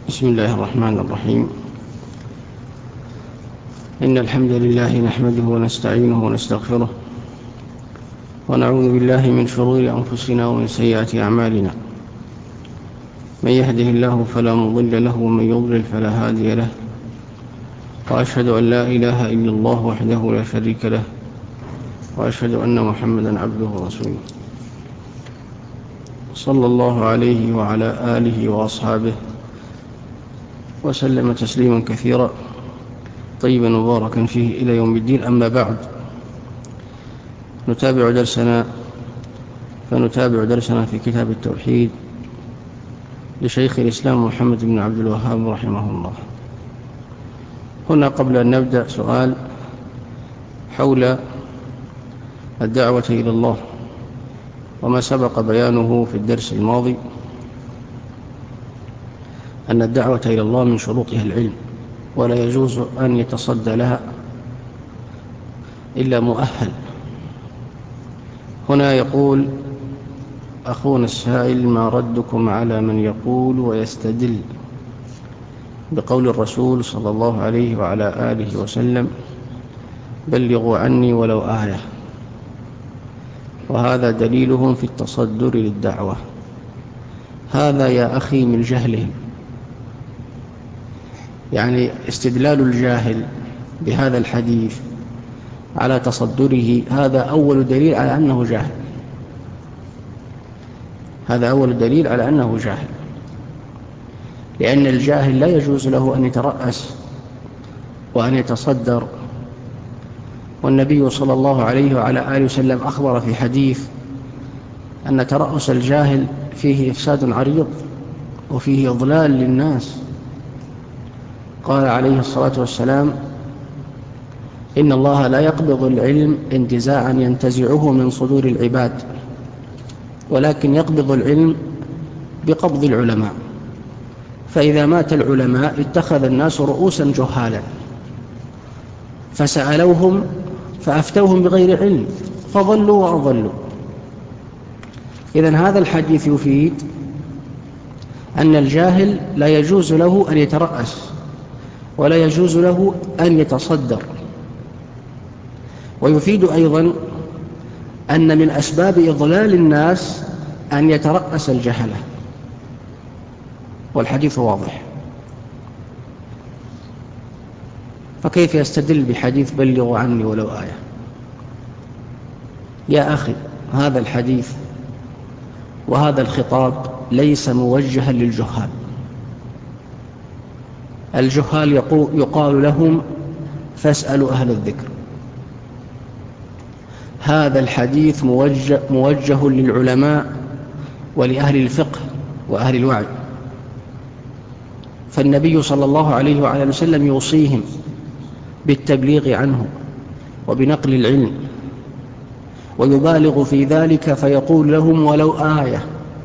بسم الله الرحمن الرحيم. إن الحمد لله نحمده ونستعينه ونستغفره ونعوذ بالله من شرور أنفسنا ومن سيئات أعمالنا. من يهده الله فلا مضل له ومن يضلل فلا هادي له، وأشهد أن لا إله إلا الله وحده لا شريك له، وأشهد أن محمدا عبده ورسوله، صلى الله عليه وعلى آله وأصحابه وسلم تسليما كثيرا طيبا مباركا فيه إلى يوم الدين. أما بعد، نتابع درسنا في كتاب التوحيد لشيخ الإسلام محمد بن عبد الوهاب رحمه الله. هنا قبل أن نبدأ سؤال حول الدعوة إلى الله، وما سبق بيانه في الدرس الماضي أن الدعوة إلى الله من شروطها العلم، ولا يجوز أن يتصدى لها إلا مؤهل. هنا يقول أخونا السائل: ما ردكم على من يقول ويستدل بقول الرسول صلى الله عليه وعلى آله وسلم: بلغوا عني ولو آية، وهذا دليلهم في التصدر للدعوة؟ هذا يا أخي من جهلهم، يعني استدلال الجاهل بهذا الحديث على تصدره هذا أول دليل على أنه جاهل. هذا أول دليل على أنه جاهل، لأن الجاهل لا يجوز له أن يترأس وأن يتصدر. والنبي صلى الله عليه وعلى آله وسلم أخبر في حديث أن ترأس الجاهل فيه إفساد عريض وفيه إضلال للناس. قال عليه الصلاة والسلام: إن الله لا يقبض العلم انتزاعا ينتزعه من صدور العباد، ولكن يقبض العلم بقبض العلماء. فإذا مات العلماء اتخذ الناس رؤوسا جهالا فسألوهم فأفتوهم بغير علم فضلوا وأضلوا. إذن هذا الحديث يفيد أن الجاهل لا يجوز له أن يترأس ولا يجوز له أن يتصدر. ويفيد أيضا أن من أسباب إضلال الناس أن يترأس الجهلة، والحديث واضح. فكيف يستدل بحديث بلغوا عني ولو آية؟ يا أخي، هذا الحديث وهذا الخطاب ليس موجها للجهال. الجهال يقال لهم: فاسألوا أهل الذكر. هذا الحديث موجه للعلماء ولأهل الفقه وأهل الوعي. فالنبي صلى الله عليه وعلى وسلم يوصيهم بالتبليغ عنه وبنقل العلم، ويبالغ في ذلك فيقول لهم: ولو آية،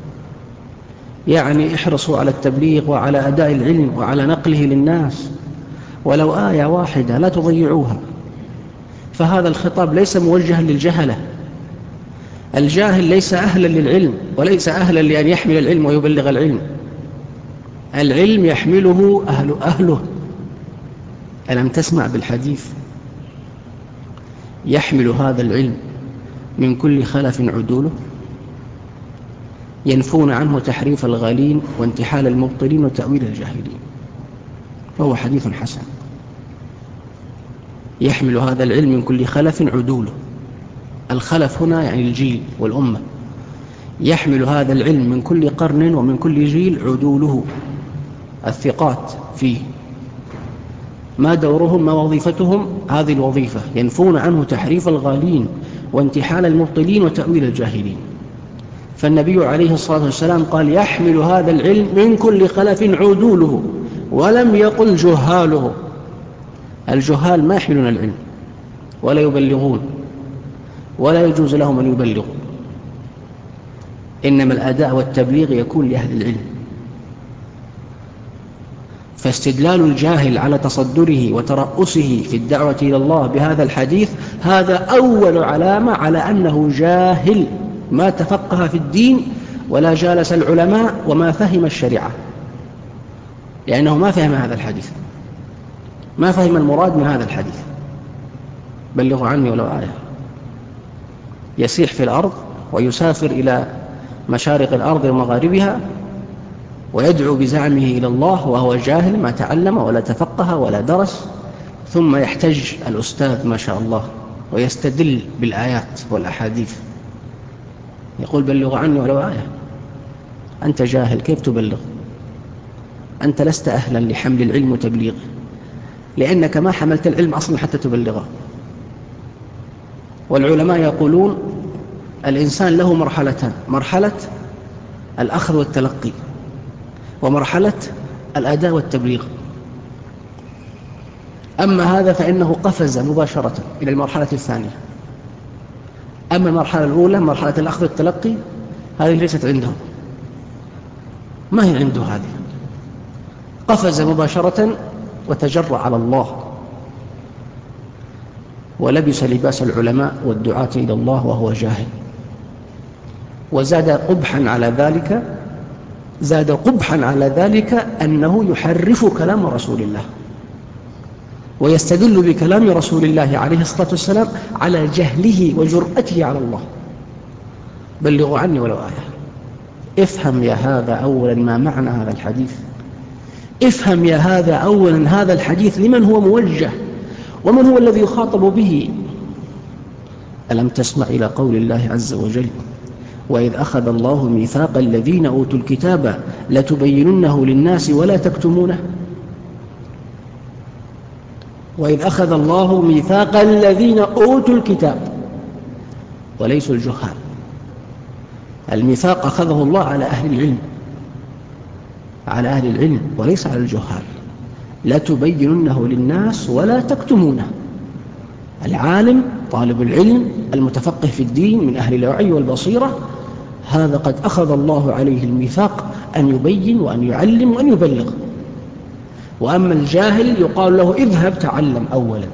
يعني احرصوا على التبليغ وعلى أداء العلم وعلى نقله للناس، ولو آية واحدة لا تضيعوها. فهذا الخطاب ليس موجها للجهلة. الجاهل ليس أهلا للعلم وليس أهلا لأن يحمل العلم ويبلغ العلم. العلم يحمله أهله. ألم تسمع بالحديث؟ يحمل هذا العلم من كل خلف عدوله، ينفون عنه تحريف الغالين وانتحال المبطلين وتأويل الجاهلين. فهو حديث حسن. يحمل هذا العلم من كل خلف عدوله. الخلف هنا يعني الجيل والأمة. يحمل هذا العلم من كل قرن ومن كل جيل عدوله، الثقات فيه. ما دورهم، ما وظيفتهم؟ هذه الوظيفة: ينفون عنه تحريف الغالين وانتحال المبطلين وتأويل الجاهلين. فالنبي عليه الصلاة والسلام قال: يحمل هذا العلم من كل خلف عدوله، ولم يقل جهاله. الجهال ما يحملون العلم ولا يبلغون، ولا يجوز لهم أن يبلغوا. إنما الأداء والتبليغ يكون لأهل العلم. فاستدلال الجاهل على تصدره وترأسه في الدعوة إلى الله بهذا الحديث هذا أول علامة على أنه جاهل، ما تفقه في الدين ولا جالس العلماء وما فهم الشريعة. لأنه ما فهم هذا الحديث، ما فهم المراد من هذا الحديث. بلغوا عني ولو آية. يسيح في الأرض ويسافر إلى مشارق الأرض ومغاربها ويدعو بزعمه إلى الله وهو جاهل، ما تعلم ولا تفقه ولا درس، ثم يحتج الأستاذ ما شاء الله ويستدل بالآيات والأحاديث، يقول بلغوا عني ولو آية. أنت جاهل، كيف تبلغ؟ أنت لست أهلا لحمل العلم وتبليغه، لأنك ما حملت العلم أصلا حتى تبلغه. والعلماء يقولون الإنسان له مرحلتان: مرحلة الأخذ والتلقي، ومرحلة الأداء والتبليغ. أما هذا فإنه قفز مباشرة إلى المرحلة الثانية. أما المرحلة الأولى مرحلة الأخذ والتلقي هذه ليست عنده، ما هي عنده هذه. قفز مباشرة وتجرأ على الله ولبس لباس العلماء والدعاة إلى الله وهو جاهل. وزاد قبحا على ذلك أنه يحرف كلام رسول الله ويستدل بكلام رسول الله عليه الصلاة والسلام على جهله وجرأته على الله. بلغوا عني ولو آية. افهم يا هذا أولا ما معنى هذا الحديث. افهم يا هذا أولا هذا الحديث لمن هو موجه ومن هو الذي يخاطب به. ألم تسمع إلى قول الله عز وجل: وإذ أخذ الله ميثاق الذين أوتوا الكتاب لتبيننه للناس ولا تكتمونه. وإذ أخذ الله ميثاق الذين أوتوا الكتاب، وليسوا الجهال. الميثاق أخذه الله على أهل العلم وليس على الجهال. لتبيننه للناس ولا تكتمونه. العالم طالب العلم المتفقه في الدين من أهل الوعي والبصيرة، هذا قد أخذ الله عليه الميثاق أن يبين وأن يعلم وأن يبلغ. وأما الجاهل يقال له: اذهب تعلم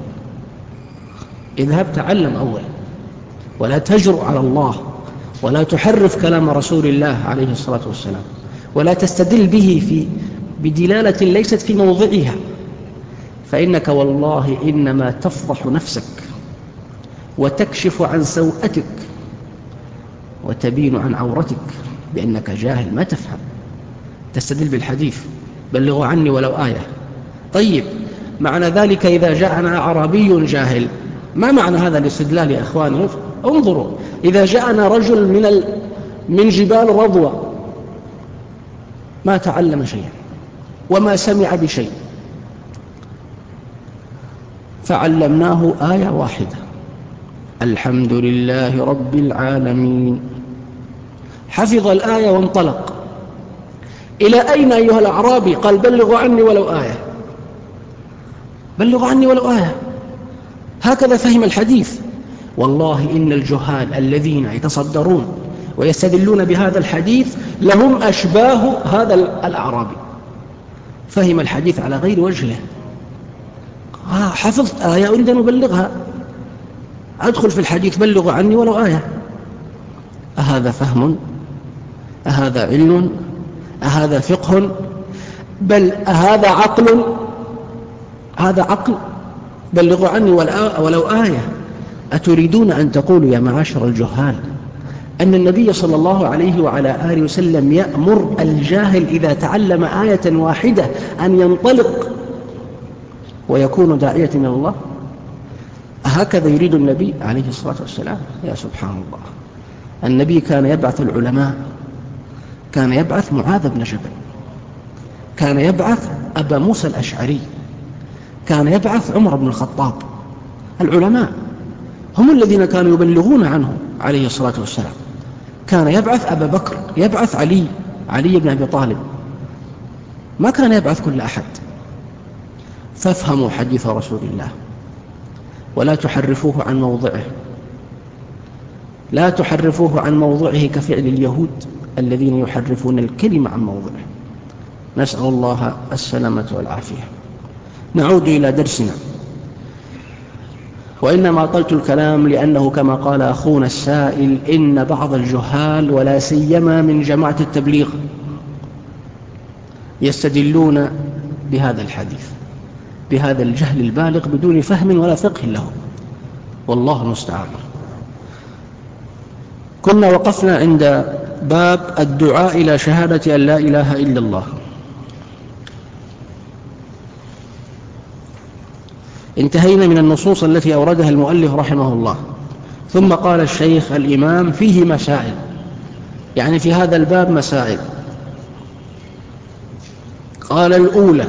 أولا، ولا تجرؤ على الله، ولا تحرف كلام رسول الله عليه الصلاة والسلام، ولا تستدل به بدلالة ليست في موضعها، فإنك والله إنما تفضح نفسك وتكشف عن سوءتك وتبين عن عورتك بأنك جاهل ما تفهم. تستدل بالحديث بلغوا عني ولو آية. طيب، معنى ذلك إذا جاءنا أعرابي جاهل، ما معنى هذا الاستدلال يا إخواني؟ انظروا، إذا جاءنا رجل من جبال رضوى ما تعلم شيئا وما سمع بشيء، فعلمناه آية واحدة: الحمد لله رب العالمين. حفظ الآية وانطلق. إلى أين أيها الأعرابي؟ قال: بلغوا عني ولو آية. بلغوا عني ولو آية. هكذا فهم الحديث. والله إن الجهال الذين يتصدرون ويستدلون بهذا الحديث لهم أشباه هذا الأعرابي، فهم الحديث على غير وجهه. حفظت آية أريد أن أبلغها، أدخل في الحديث بلغوا عني ولو آية. أهذا فهم؟ أهذا علم؟ أهذا فقه؟ بل أهذا عقل؟ هذا عقل. بلغوا عني ولو آية. أتريدون أن تقولوا يا معاشر الجهال أن النبي صلى الله عليه وعلى آله وسلم يأمر الجاهل إذا تعلم آية واحدة أن ينطلق ويكون داعية إلى الله؟ هكذا يريد النبي عليه الصلاة والسلام؟ يا سبحان الله. النبي كان يبعث العلماء، كان يبعث معاذ بن جبل، كان يبعث أبا موسى الأشعري، كان يبعث عمر بن الخطاب. العلماء هم الذين كانوا يبلغون عنه عليه الصلاة والسلام. كان يبعث أبا بكر، يبعث علي بن أبي طالب، ما كان يبعث كل أحد. فافهموا حديث رسول الله ولا تحرفوه عن موضعه، لا تحرفوه عن موضعه كفعل اليهود الذين يحرفون الكلمة عن موضعه. نسأل الله السلامة والعافية. نعود إلى درسنا. وإنما طلت الكلام لأنه كما قال أخونا السائل إن بعض الجهال ولا سيما من جماعة التبليغ يستدلون بهذا الحديث، بهذا الجهل البالغ بدون فهم ولا فقه له، والله المستعان. كنا وقفنا عند باب الدعاء إلى شهادة أن لا إله إلا الله. انتهينا من النصوص التي أوردها المؤلف رحمه الله، ثم قال الشيخ الإمام فيه مسائل، يعني في هذا الباب مسائل. قال الأولى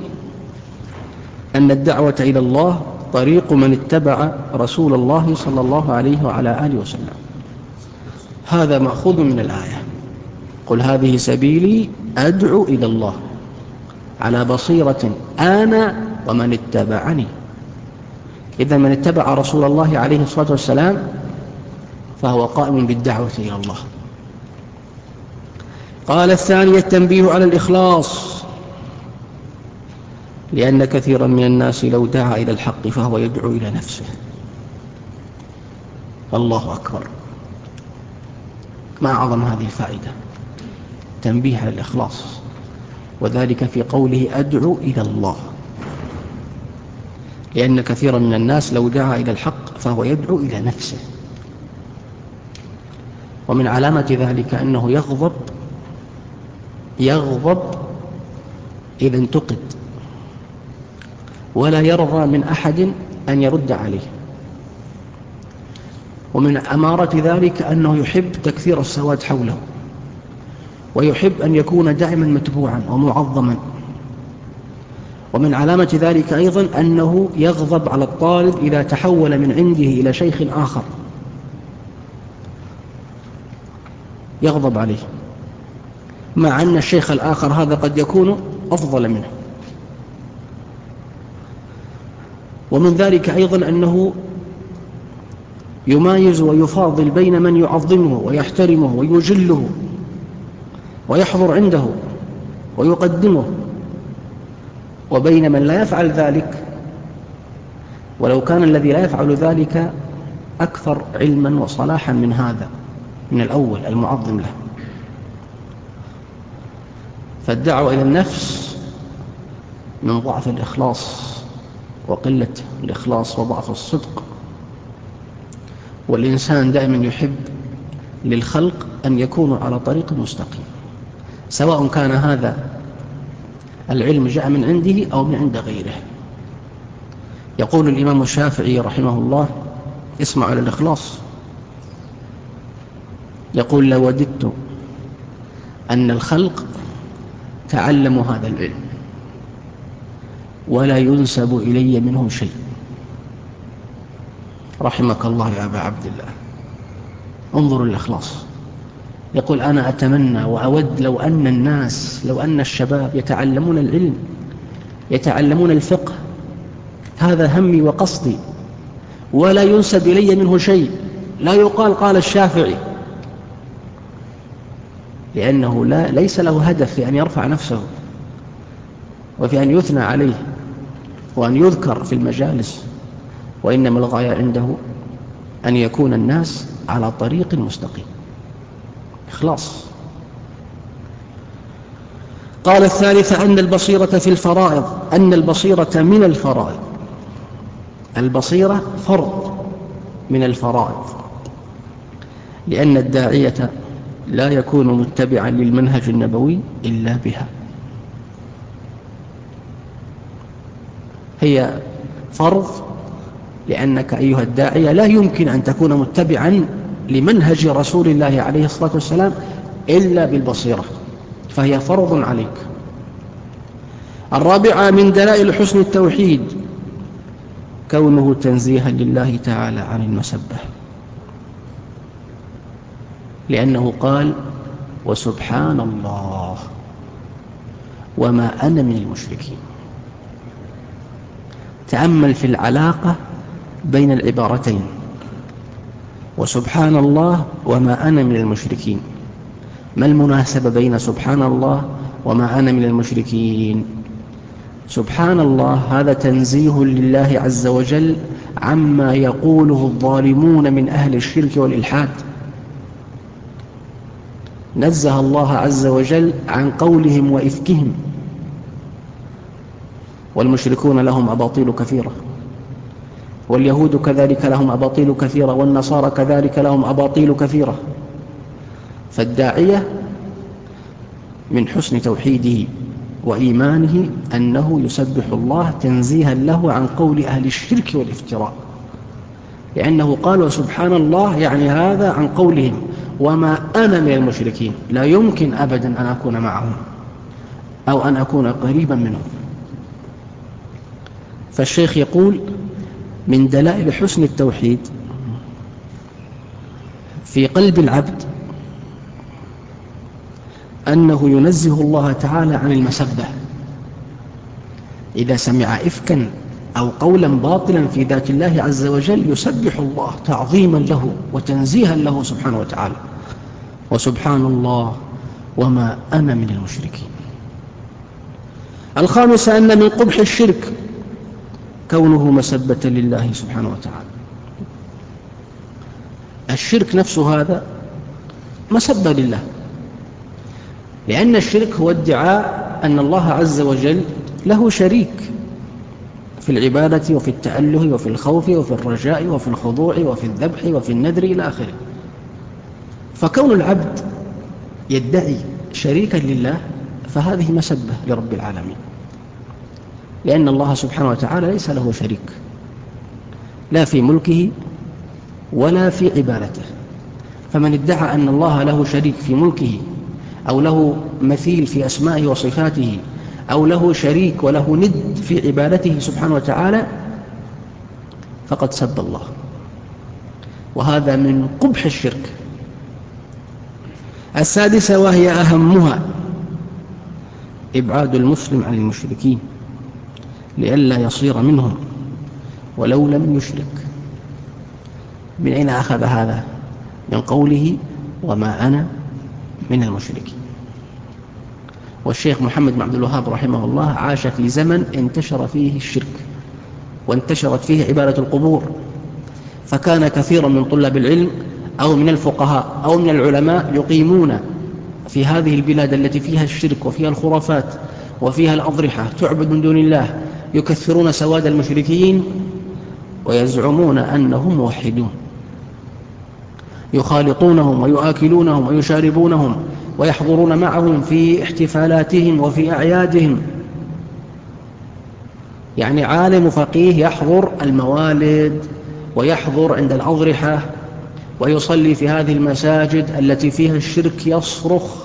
أن الدعوة إلى الله طريق من اتبع رسول الله صلى الله عليه وعلى آله وسلم، هذا مأخوذ من الآية: قل هذه سبيلي أدعو إلى الله على بصيرة أنا ومن اتبعني. إذا من اتبع رسول الله عليه الصلاة والسلام فهو قائم بالدعوة إلى الله. قال الثانية التنبيه على الإخلاص، لأن كثيرا من الناس لو دعا إلى الحق فهو يدعو إلى نفسه. الله أكبر، ما أعظم هذه الفائدة، تنبيه على الإخلاص، وذلك في قوله أدعو إلى الله، لأن كثيرا من الناس لو دعا إلى الحق فهو يدعو إلى نفسه. ومن علامة ذلك أنه يغضب إذا انتقد، ولا يرضى من أحد أن يرد عليه. ومن أمارة ذلك أنه يحب تكثير السواد حوله، ويحب أن يكون دائما متبوعا ومعظما. ومن علامة ذلك أيضا أنه يغضب على الطالب إذا تحول من عنده إلى شيخ آخر، يغضب عليه، مع أن الشيخ الآخر هذا قد يكون أفضل منه. ومن ذلك أيضا أنه يمايز ويفاضل بين من يعظمه ويحترمه ويجله ويحضر عنده ويقدمه، وبين من لا يفعل ذلك، ولو كان الذي لا يفعل ذلك أكثر علما وصلاحا من هذا، من الأول المعظم له. فالدعوة إلى النفس من ضعف الإخلاص وقلة الإخلاص وضعف الصدق. والإنسان دائما يحب للخلق أن يكونوا على طريق مستقيم، سواء كان هذا العلم جاء من عنده أو من عند غيره. يقول الإمام الشافعي رحمه الله، اسمع على الإخلاص، يقول: لوددت أن الخلق تعلموا هذا العلم ولا ينسب إلي منه شيء. رحمك الله يا أبا عبد الله. انظروا الإخلاص. يقول: أنا أتمنى وأود لو أن الناس، لو أن الشباب يتعلمون العلم، يتعلمون الفقه، هذا همي وقصدي، ولا ينسب إلي منه شيء، لا يقال قال الشافعي، لأنه ليس له هدف في أن يرفع نفسه وفي أن يثنى عليه وأن يذكر في المجالس، وإنما الغاية عنده أن يكون الناس على طريق مستقيم. إخلاص. قال الثالثة أن البصيرة في الفرائض، أن البصيرة من الفرائض، البصيرة فرض من الفرائض، لأن الداعية لا يكون متبعا للمنهج النبوي إلا بها. هي فرض، لأنك أيها الداعية لا يمكن أن تكون متبعا لمنهج رسول الله عليه الصلاة والسلام إلا بالبصيرة، فهي فرض عليك. الرابعة من دلائل حسن التوحيد كونه تنزيها لله تعالى عن المسبة، لأنه قال: وسبحان الله وما أنا من المشركين. تأمل في العلاقة بين العبارتين، وسبحان الله وما أنا من المشركين. ما المناسبة بين سبحان الله وما أنا من المشركين؟ سبحان الله هذا تنزيه لله عز وجل عما يقوله الظالمون من أهل الشرك والإلحاد، نزه الله عز وجل عن قولهم وإفكهم. والمشركون لهم أباطيل كثيرة، واليهود كذلك لهم أباطيل كثيرة، والنصارى كذلك لهم أباطيل كثيرة. فالداعية من حسن توحيده وإيمانه أنه يسبح الله تنزيها له عن قول أهل الشرك والافتراء، لأنه قال وسبحان الله، يعني هذا عن قولهم وما أنا من المشركين، لا يمكن أبدا أن أكون معهم أو أن أكون قريبا منهم. فالشيخ يقول من دلائل حسن التوحيد في قلب العبد أنه ينزه الله تعالى عن المسبة. إذا سمع إفكا أو قولا باطلا في ذات الله عز وجل يسبح الله تعظيما له وتنزيها له سبحانه وتعالى، وسبحان الله وما أنا من المشركين. الخامسة أن من قبح الشرك كونه مسبة لله سبحانه وتعالى. الشرك نفسه هذا مسبة لله، لأن الشرك هو ادعاء أن الله عز وجل له شريك في العبادة وفي التأله وفي الخوف وفي الرجاء وفي الخضوع وفي الذبح وفي النذر إلى آخره. فكون العبد يدعي شريكا لله فهذه مسبة لرب العالمين، لأن الله سبحانه وتعالى ليس له شريك لا في ملكه ولا في عبادته. فمن ادعى أن الله له شريك في ملكه أو له مثيل في أسمائه وصفاته أو له شريك وله ند في عبادته سبحانه وتعالى فقد سب الله، وهذا من قبح الشرك. السادسة وهي أهمها إبعاد المسلم عن المشركين لئلا يصير منهم ولو لم يشرك. من أين أخذ هذا؟ من قوله وما أنا من المشركين. والشيخ محمد بن عبد الوهاب رحمه الله عاش في زمن انتشر فيه الشرك وانتشرت فيه عبادة القبور، فكان كثيرا من طلاب العلم أو من الفقهاء أو من العلماء يقيمون في هذه البلاد التي فيها الشرك وفيها الخرافات وفيها الأضرحة تعبد من دون الله، يكثرون سواد المشركين ويزعمون أنهم موحدون، يخالطونهم ويؤكلونهم ويشاربونهم ويحضرون معهم في احتفالاتهم وفي أعيادهم. يعني عالم فقيه يحضر الموالد ويحضر عند الأضرحة ويصلي في هذه المساجد التي فيها الشرك، يصرخ،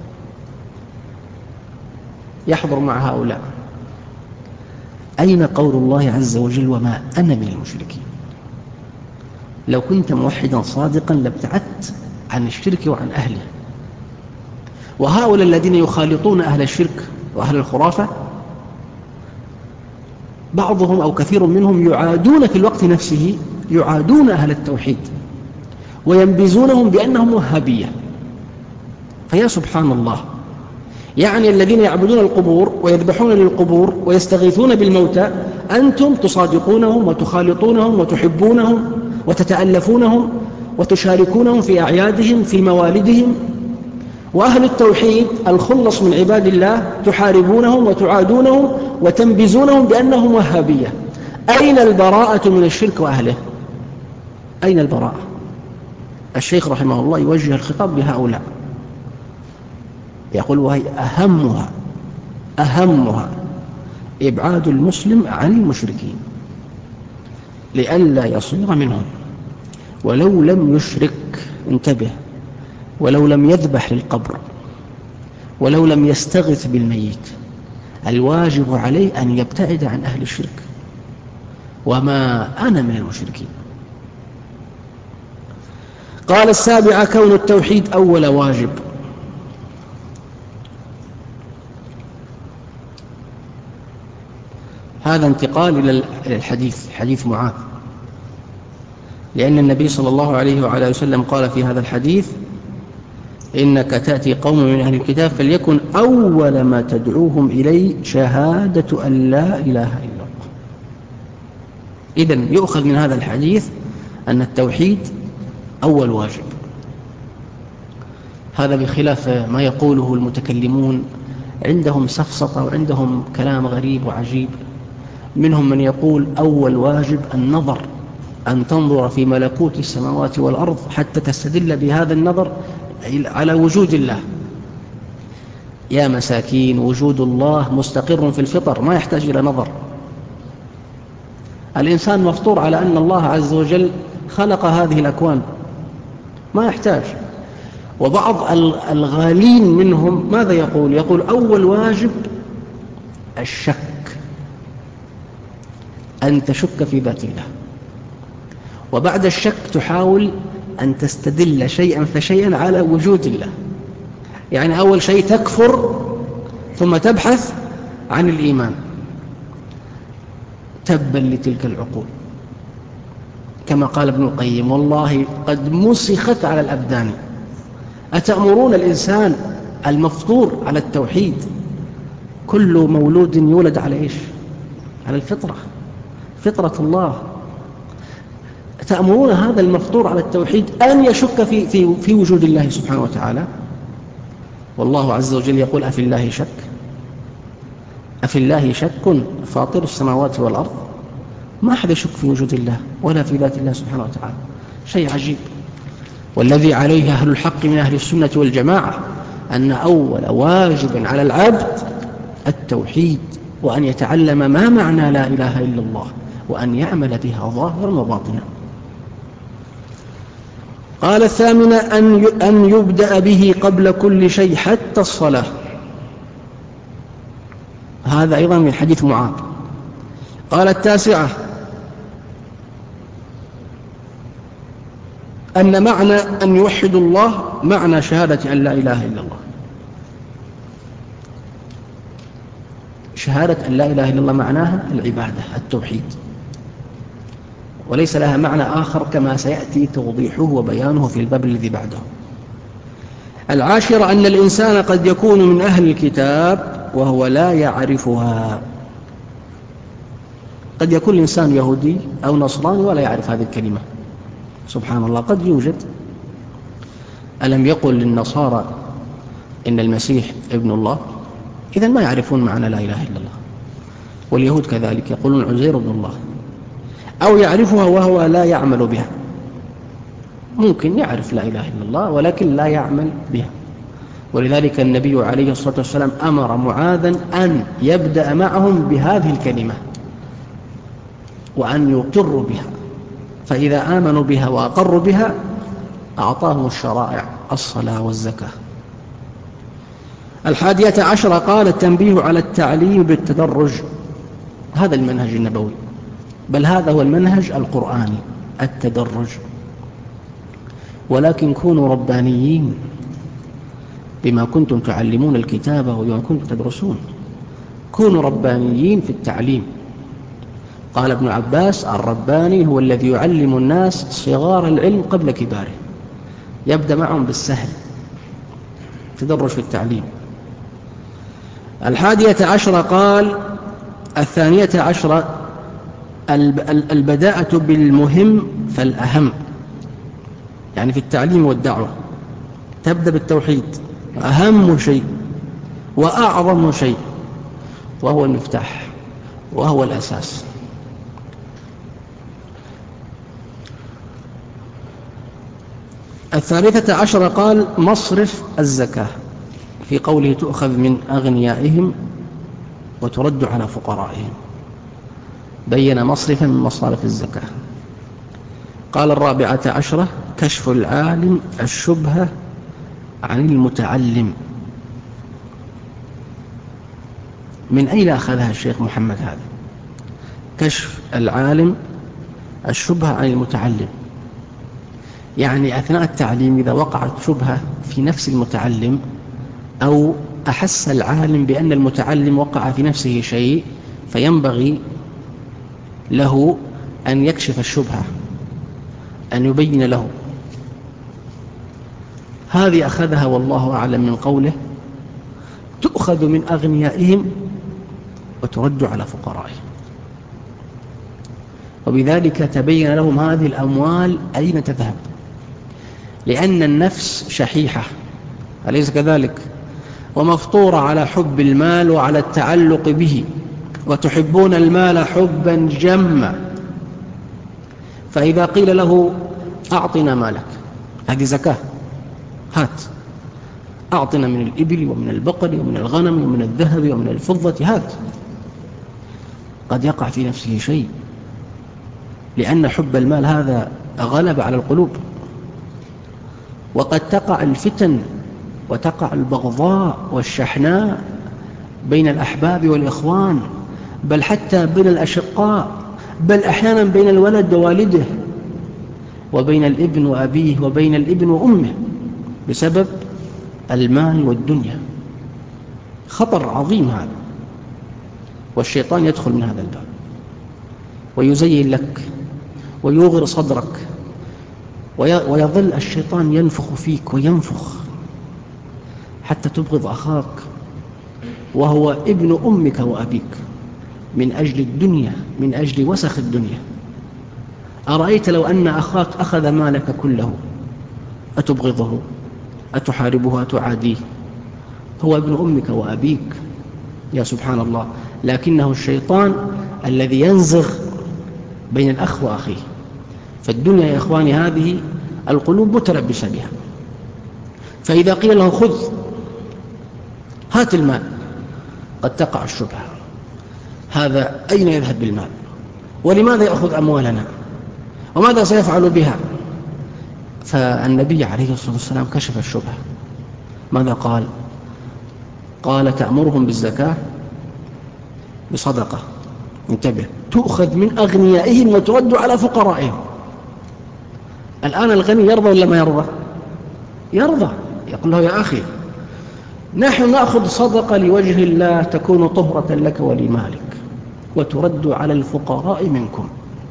يحضر مع هؤلاء. أين قول الله عز وجل وما أنا من المشركين؟ لو كنت موحدا صادقا لابتعدت عن الشرك وعن أهله. وهؤلاء الذين يخالطون أهل الشرك وأهل الخرافة بعضهم أو كثير منهم يعادون في الوقت نفسه، يعادون أهل التوحيد وينبذونهم بأنهم وهابية. فيا سبحان الله، يعني الذين يعبدون القبور ويذبحون للقبور ويستغيثون بالموتى أنتم تصادقونهم وتخالطونهم وتحبونهم وتتألفونهم وتشاركونهم في أعيادهم في موالدهم، وأهل التوحيد الخلص من عباد الله تحاربونهم وتعادونهم وتنبذونهم بأنهم وهابية. أين البراءة من الشرك وأهله؟ أين البراءة؟ الشيخ رحمه الله يوجه الخطاب لهؤلاء، يقول وهي أهمها إبعاد المسلم عن المشركين لئلا يصير منهم ولو لم يشرك، انتبه، ولو لم يذبح للقبر ولو لم يستغث بالميت، الواجب عليه أن يبتعد عن أهل الشرك. وما أنا من المشركين. قال السابعة كون التوحيد أول واجب. هذا انتقال إلى الحديث، حديث معاذ، لأن النبي صلى الله عليه وعلى وسلم قال في هذا الحديث إنك تأتي قوم من أهل الكتاب فليكن أول ما تدعوهم إليه شهادة أن لا إله إلا الله. إذن يؤخذ من هذا الحديث أن التوحيد أول واجب. هذا بخلاف ما يقوله المتكلمون، عندهم سفسطة وعندهم كلام غريب وعجيب، منهم من يقول أول واجب النظر، أن تنظر في ملكوت السماوات والأرض حتى تستدل بهذا النظر على وجود الله. يا مساكين، وجود الله مستقر في الفطر، ما يحتاج إلى نظر. الإنسان مفطور على أن الله عز وجل خلق هذه الأكوان، ما يحتاج. وبعض الغالين منهم ماذا يقول؟ يقول أول واجب الشك، أن تشك في ذات الله، وبعد الشك تحاول أن تستدل شيئا فشيئا على وجود الله. يعني أول شيء تكفر ثم تبحث عن الإيمان. تبا لتلك العقول، كما قال ابن القيم: والله قد مسخت على الأبدان. أتأمرون الإنسان المفطور على التوحيد، كل مولود يولد على إيش؟ على الفطرة، فطرة الله. تأمرون هذا المفطور على التوحيد أن يشك في وجود الله سبحانه وتعالى؟ والله عز وجل يقول: أفي الله شك؟ أفي الله شك فاطر السماوات والأرض؟ ما أحد يشك في وجود الله ولا في ذات الله سبحانه وتعالى. شيء عجيب. والذي عليه أهل الحق من أهل السنة والجماعة أن أول واجب على العبد التوحيد، وأن يتعلم ما معنى لا إله إلا الله، وأن يعمل بها ظاهرا وباطنا. قال الثامنة أن يبدأ به قبل كل شيء حتى الصلاة. هذا أيضا من حديث معاذ. قال التاسعة أن معنى أن يوحد الله معنى شهادة أن لا إله إلا الله. شهادة أن لا إله إلا الله معناها العبادة، التوحيد، وليس لها معنى آخر كما سيأتي توضيحه وبيانه في الباب الذي بعده. العاشرة أن الإنسان قد يكون من أهل الكتاب وهو لا يعرفها. قد يكون الإنسان يهودي أو نصراني ولا يعرف هذه الكلمة، سبحان الله، قد يوجد. ألم يقل للنصارى إن المسيح ابن الله؟ إذن ما يعرفون معنى لا إله إلا الله. واليهود كذلك يقولون عزير ابن الله. أو يعرفها وهو لا يعمل بها. ممكن يعرف لا إله إلا الله ولكن لا يعمل بها. ولذلك النبي عليه الصلاة والسلام أمر معاذا أن يبدأ معهم بهذه الكلمة وأن يقروا بها، فإذا آمنوا بها وأقروا بها أعطاهم الشرائع، الصلاة والزكاة. 11 قال التنبيه على التعليم بالتدرج. هذا المنهج النبوي، بل هذا هو المنهج القرآني، التدرج. ولكن كونوا ربانيين بما كنتم تعلمون الكتاب وبما كنتم تدرسون. كونوا ربانيين في التعليم. قال ابن عباس: الرباني هو الذي يعلم الناس صغار العلم قبل كباره، يبدأ معهم بالسهل، تدرج في التعليم. 11 قال 12 البداءة بالمهم فالأهم، يعني في التعليم والدعوة تبدأ بالتوحيد، أهم شيء وأعظم شيء، وهو المفتاح وهو الأساس. 13 قال مصرف الزكاة، في قوله تؤخذ من أغنيائهم وترد على فقرائهم، بين مصرفا من مصارف الزكاة. قال 14 كشف العالم الشبهة عن المتعلم. من أين أخذها الشيخ محمد هذا؟ كشف العالم الشبهة عن المتعلم، يعني أثناء التعليم إذا وقعت شبهة في نفس المتعلم أو أحس العالم بأن المتعلم وقع في نفسه شيء، فينبغي له أن يكشف الشبهة، أن يبين له. هذه أخذها والله أعلم من قوله تؤخذ من أغنيائهم وترد على فقرائهم، وبذلك تبين لهم هذه الأموال أين تذهب، لأن النفس شحيحة، أليس كذلك؟ ومفطورة على حب المال وعلى التعلق به، وتحبون المال حبا جما. فإذا قيل له أعطنا مالك، هذه زكاة، هات، أعطنا من الإبل ومن البقر ومن الغنم ومن الذهب ومن الفضة، هات، قد يقع في نفسه شيء، لأن حب المال هذا غلب على القلوب. وقد تقع الفتن وتقع البغضاء والشحناء بين الأحباب والإخوان، بل حتى بين الأشقاء، بل أحيانا بين الولد ووالده، وبين الابن وأبيه، وبين الابن وأمه، بسبب المال والدنيا. خطر عظيم هذا، والشيطان يدخل من هذا الباب ويزين لك ويغر صدرك، ويظل الشيطان ينفخ فيك وينفخ حتى تبغض أخاك وهو ابن أمك وأبيك، من أجل الدنيا، من أجل وسخ الدنيا. أرأيت لو أن أخاك أخذ مالك كله، أتبغضه؟ أتحاربه؟ أتعاديه؟ هو ابن أمك وأبيك، يا سبحان الله. لكنه الشيطان الذي ينزغ بين الأخ وأخيه. فالدنيا يا إخواني هذه القلوب متلبسة بها. فإذا قيل له خذ، هات المال، قد تقع الشبهة، هذا أين يذهب بالمال؟ ولماذا يأخذ أموالنا؟ وماذا سيفعل بها؟ فالنبي عليه الصلاة والسلام كشف الشبهة. ماذا قال؟ قال تأمرهم بالزكاة بصدقة، انتبه، تؤخذ من أغنيائهم وترد على فقرائهم. الآن الغني يرضى ولا ما يرضى؟ يرضى. يقول له يا أخي نحن نأخذ صدقة لوجه الله تكون طهرة لك ولمالك وترد على الفقراء منكم.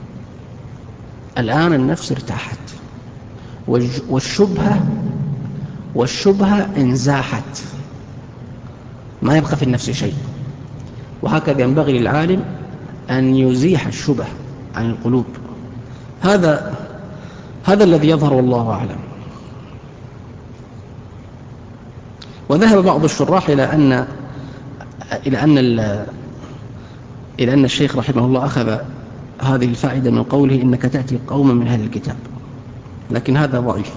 الآن النفس ارتاحت، والشبهة انزاحت، ما يبقى في النفس شيء. وهكذا ينبغي للعالم أن يزيح الشبه عن القلوب. هذا الذي يظهر والله أعلم. وذهب بعض الشراح إلى أن الشيخ رحمه الله أخذ هذه الفائدة من قوله إنك تأتي قوما من أهل الكتاب، لكن هذا ضعيف.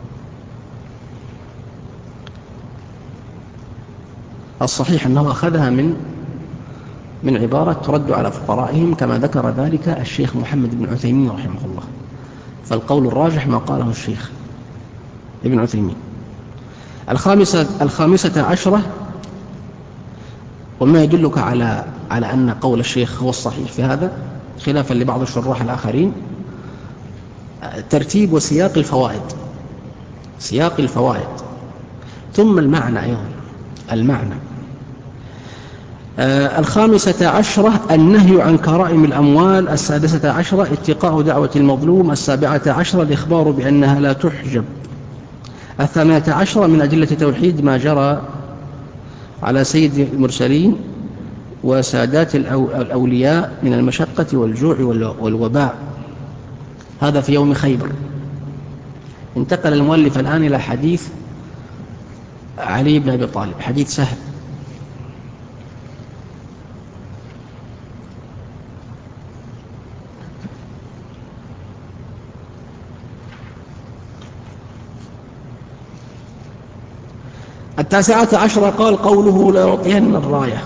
الصحيح أنه أخذها من عبارة ترد على فقرائهم، كما ذكر ذلك الشيخ محمد بن عثيمين رحمه الله. فالقول الراجح ما قاله الشيخ ابن عثيمين. الخامسة عشرة، وما يدلك على أن قول الشيخ هو الصحيح في هذا خلافا لبعض الشراح الآخرين، ترتيب وسياق الفوائد، سياق الفوائد ثم المعنى أيضا، المعنى. الخامسة عشرة النهي عن كرائم الأموال. السادسة عشرة اتقاء دعوة المظلوم. السابعة عشرة الإخبار بأنها لا تحجب. الثامنة عشرة من أدلة توحيد ما جرى على سيد المرسلين وسادات الأولياء من المشقة والجوع والوباء، هذا في يوم خيبر. انتقل المؤلف الآن إلى حديث علي بن أبي طالب، حديث سهل. التاسعة عشرة قال قوله لا يعطين الراية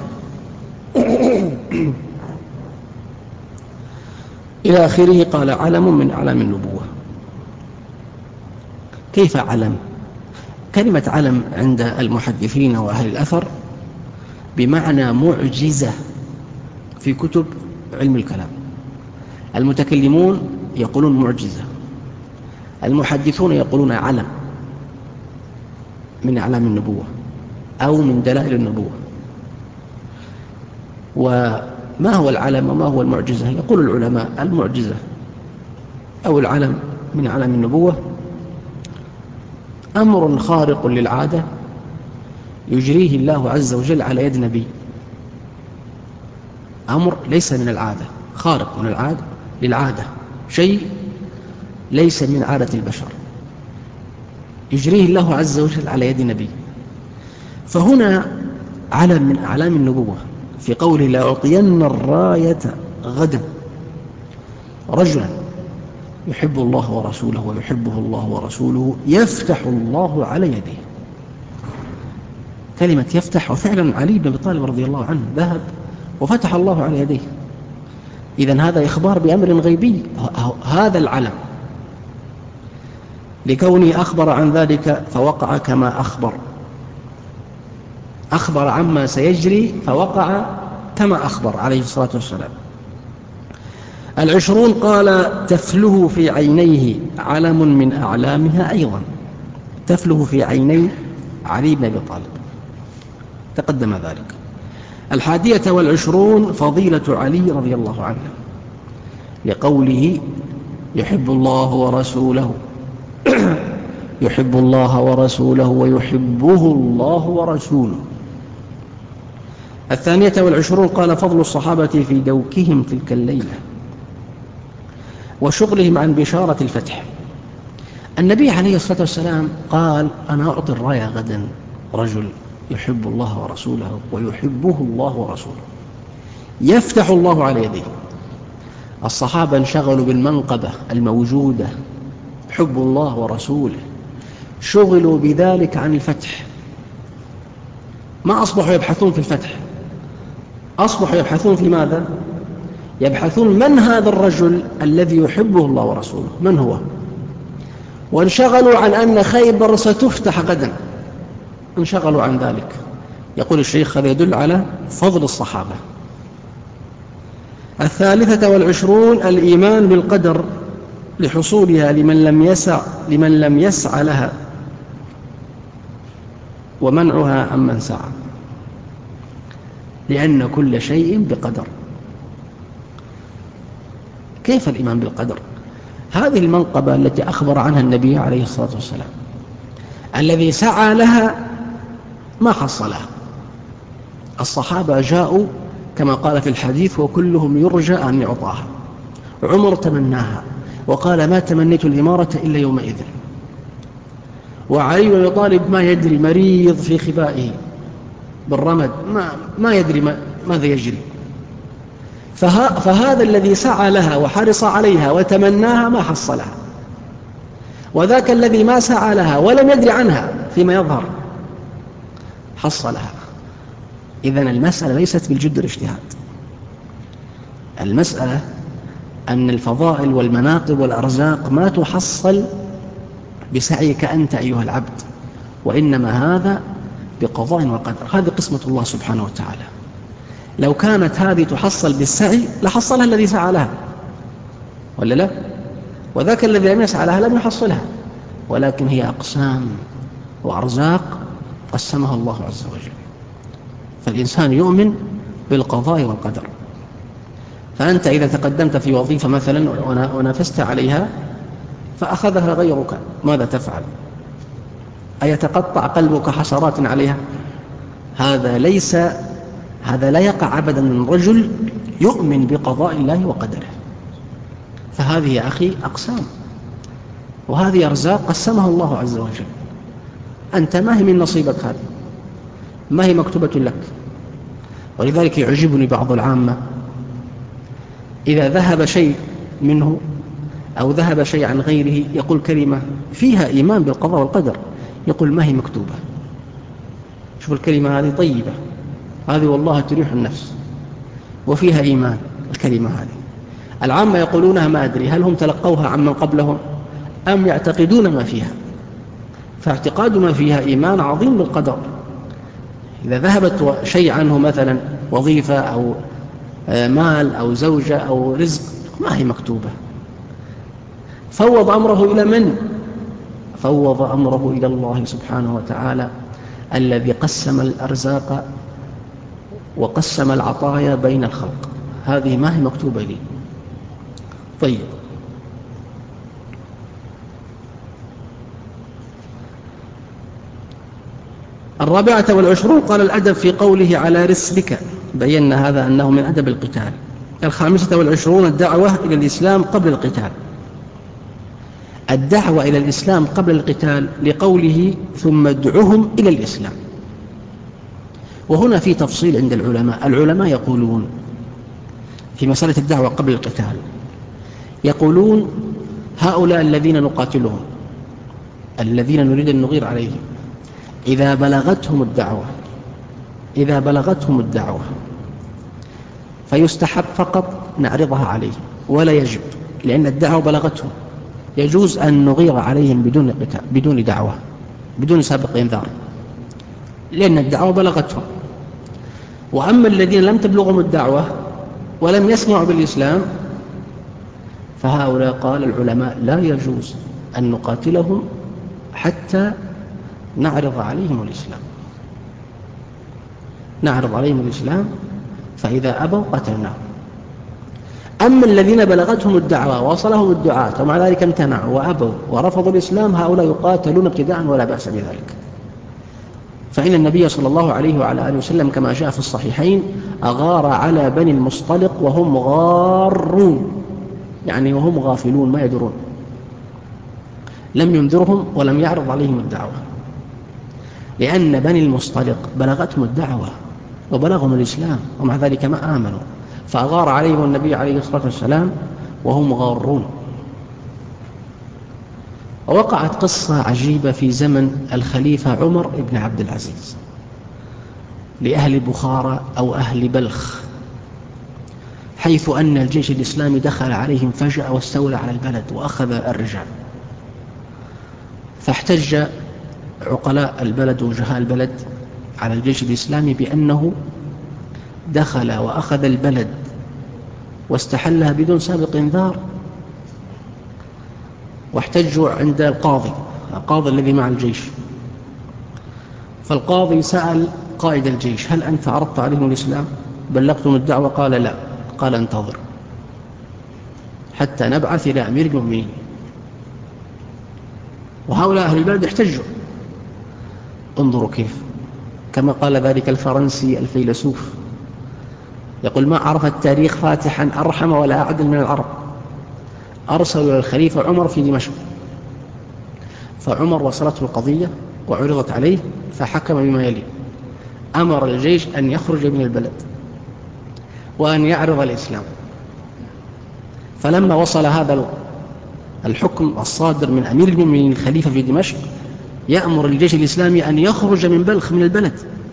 إلى آخره. قال علم من أعلام النبوة. كيف علم؟ كلمة علم عند المحدثين وأهل الأثر بمعنى معجزة في كتب علم الكلام. المتكلمون يقولون معجزة، المحدثون يقولون علم من أعلام النبوة أو من دلائل النبوة. وما هو العلم وما هو المعجزة؟ يقول العلماء المعجزة أو العلم من أعلام النبوة أمر خارق للعادة يجريه الله عز وجل على يد نبي، أمر ليس من العادة، خارق من العادة للعادة، شيء ليس من عادة البشر يجريه الله عز وجل على يد نبي. فهنا علم من أعلام النبوة، في قوله لأعطين الراية غدا رجلا يحب الله ورسوله ويحبه الله ورسوله يفتح الله على يديه. كلمة يفتح، وفعلا علي بن أبي طالب رضي الله عنه ذهب وفتح الله على يديه. إذن هذا إخبار بأمر غيبي. هذا العلم لكونه أخبر عن ذلك فوقع كما أخبر عما سيجري فوقع كما أخبر عليه الصلاة والسلام. 20 قال تفله في عينيه علم من أعلامها أيضا. تفله في عيني علي بن أبي طالب، تقدم ذلك. 21 فضيلة علي رضي الله عنه لقوله يحب الله ورسوله يحب الله ورسوله ويحبه الله ورسوله. 22 قال فضل الصحابة في دوكهم تلك الليلة وشغلهم عن بشارة الفتح. النبي عليه الصلاة والسلام قال أنا أعطي الراية غدا رجل يحب الله ورسوله ويحبه الله ورسوله يفتح الله على يديه. الصحابة انشغلوا بالمنقبة الموجودة حب الله ورسوله، شغلوا بذلك عن الفتح، ما أصبحوا يبحثون في الفتح، أصبحوا يبحثون في ماذا؟ يبحثون من هذا الرجل الذي يحبه الله ورسوله، من هو؟ وانشغلوا عن أن خيبر ستفتح غدا، انشغلوا عن ذلك. يقول الشيخ هذا يدل على فضل الصحابة. 23 الإيمان بالقدر لحصولها لمن لم يسع لها ومنعها عمن سعى، لأن كل شيء بقدر. كيف الإيمان بالقدر؟ هذه المنقبة التي أخبر عنها النبي عليه الصلاة والسلام، الذي سعى لها ما حصلها. الصحابة جاءوا كما قال في الحديث وكلهم يرجى أن يعطاها. عمر تمناها وقال ما تمنيت الإمارة إلا يومئذ. وعلي بن أبي طالب ما يدري، مريض في خبائه بالرمد، ما يدري ماذا يجري. فهذا الذي سعى لها وحرص عليها وتمناها ما حصلها، وذاك الذي ما سعى لها ولم يدري عنها فيما يظهر حصلها. إذن المسألة ليست بالجد والاجتهاد، المسألة أن الفضائل والمناقب والأرزاق ما تحصل بسعيك أنت أيها العبد، وإنما هذا بقضاء وقدر. هذه قسمة الله سبحانه وتعالى. لو كانت هذه تحصل بالسعي لحصلها الذي سعى لها، ولا لا؟ وذاك الذي لم يسعى لها لم يحصلها، ولكن هي أقسام وأرزاق قسمها الله عز وجل. فالإنسان يؤمن بالقضاء والقدر. فأنت إذا تقدمت في وظيفة مثلا ونافست عليها فأخذها غيرك، ماذا تفعل؟ أيتقطع قلبك حسرات عليها؟ هذا لا يقع أبدا من رجل يؤمن بقضاء الله وقدره. فهذه يا أخي أقسام، وهذه أرزاق قسمها الله عز وجل. أنت ما هي من نصيبك، هذه ما هي مكتوبة لك. ولذلك يعجبني بعض العامة إذا ذهب شيء منه أو ذهب شيء عن غيره يقول كلمة فيها إيمان بالقضاء والقدر، يقول ما هي مكتوبة. شوف الكلمة هذه طيبة، هذه والله تريح النفس وفيها إيمان. الكلمة هذه العامة يقولونها ما أدري هل هم تلقوها عمن قبلهم أم يعتقدون ما فيها. فاعتقاد ما فيها إيمان عظيم بالقدر. إذا ذهبت شيء عنه مثلا وظيفة أو مال أو زوجة أو رزق ما هي مكتوبة، فوض أمره إلى من؟ فوض أمره إلى الله سبحانه وتعالى الذي قسم الأرزاق وقسم العطايا بين الخلق. هذه ما هي مكتوبة لي. طيب، الرابعة والعشرون قال الأدب في قوله على رسلك، بينا هذا أنه من أدب القتال. 25 الدعوة إلى الإسلام قبل القتال. الدعوة إلى الإسلام قبل القتال لقوله ثم ادعهم إلى الإسلام. وهنا في تفصيل عند العلماء يقولون في مسألة الدعوة قبل القتال، يقولون هؤلاء الذين نقاتلهم، الذين نريد أن نغير عليهم، إذا بلغتهم الدعوة فيستحب فقط نعرضها عليهم ولا يجب، لأن الدعوة بلغتهم، يجوز أن نغير عليهم بدون دعوة، بدون سابق إنذار، لأن الدعوة بلغتهم. وأما الذين لم تبلغهم الدعوة ولم يسمعوا بالإسلام فهؤلاء قال العلماء لا يجوز أن نقاتلهم حتى نعرض عليهم الإسلام، فإذا أبوا قتلناهم. أما الذين بلغتهم الدعوة ووصلهم الدعاة ومع ذلك امتنعوا وأبوا ورفضوا الإسلام، هؤلاء يقاتلون ابتداء ولا بأس بذلك. فإن النبي صلى الله عليه وعلى آله وسلم كما جاء في الصحيحين أغار على بني المصطلق وهم غارون، يعني وهم غافلون ما يدرون، لم ينذرهم ولم يعرض عليهم الدعوة، لأن بني المصطلق بلغتهم الدعوة وبلغهم الإسلام ومع ذلك ما آمنوا، فأغار عليهم النبي عليه الصلاة والسلام وهم غارون. ووقعت قصة عجيبة في زمن الخليفة عمر بن عبد العزيز لأهل بخارى أو أهل بلخ، حيث أن الجيش الإسلامي دخل عليهم فجأة واستولى على البلد وأخذ الرجال، فاحتج عقلاء البلد وجهاء البلد على الجيش الإسلامي بأنه دخل وأخذ البلد واستحلها بدون سابق انذار، واحتجوا عند القاضي الذي مع الجيش. فالقاضي سأل قائد الجيش هل أنت عرضت عليهم الإسلام؟ بلغتم الدعوة؟ قال لا. قال انتظر حتى نبعث إلى أمير المؤمنين. وهؤلاء أهل البلد احتجوا. انظروا كيف، كما قال ذلك الفرنسي الفيلسوف، يقول ما عرف التاريخ فاتحا أرحم ولا أعدل من العرب. أرسلوا إلى الخليفة عمر في دمشق، فعمر وصلته القضية وعرضت عليه فحكم بما يلي: أمر الجيش أن يخرج من البلد وأن يعرض الإسلام. فلما وصل هذا الحكم الصادر من أمير المؤمنين الخليفة في دمشق يأمر الجيش الإسلامي أن يخرج من بلخ من البلد،